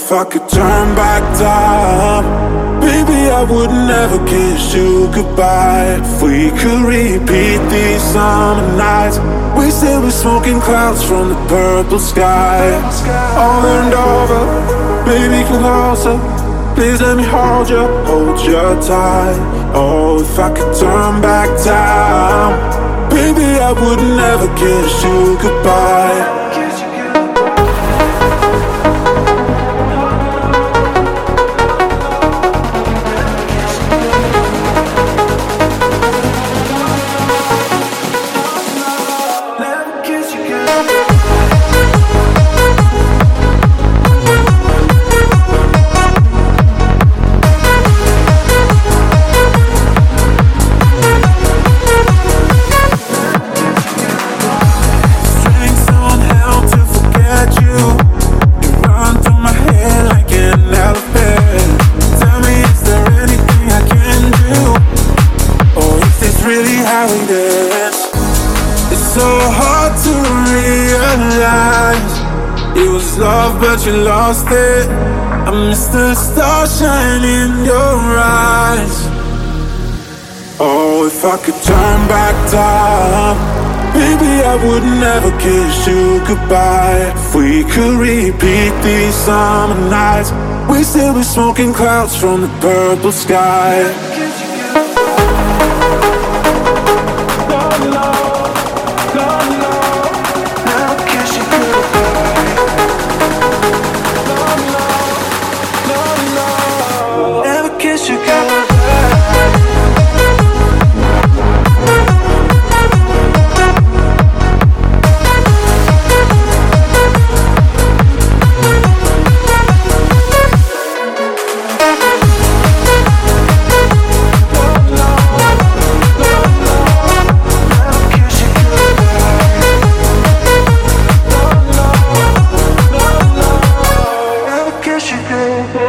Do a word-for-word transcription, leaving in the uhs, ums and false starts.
if I could turn back time, baby, I would never kiss you goodbye. If we could repeat these summer nights, we still be smoking clouds from the purple sky. All and over, baby, closer. Please let me hold you, hold you tight. Oh, if I could turn back time, baby, I would never kiss you goodbye. It's so hard to realize it was love, but you lost it. I miss the stars shining in your eyes. Oh, if I could turn back time, baby, I would never kiss you goodbye. If we could repeat these summer nights, we'd still be smoking clouds from the purple sky. Kiss you, girl.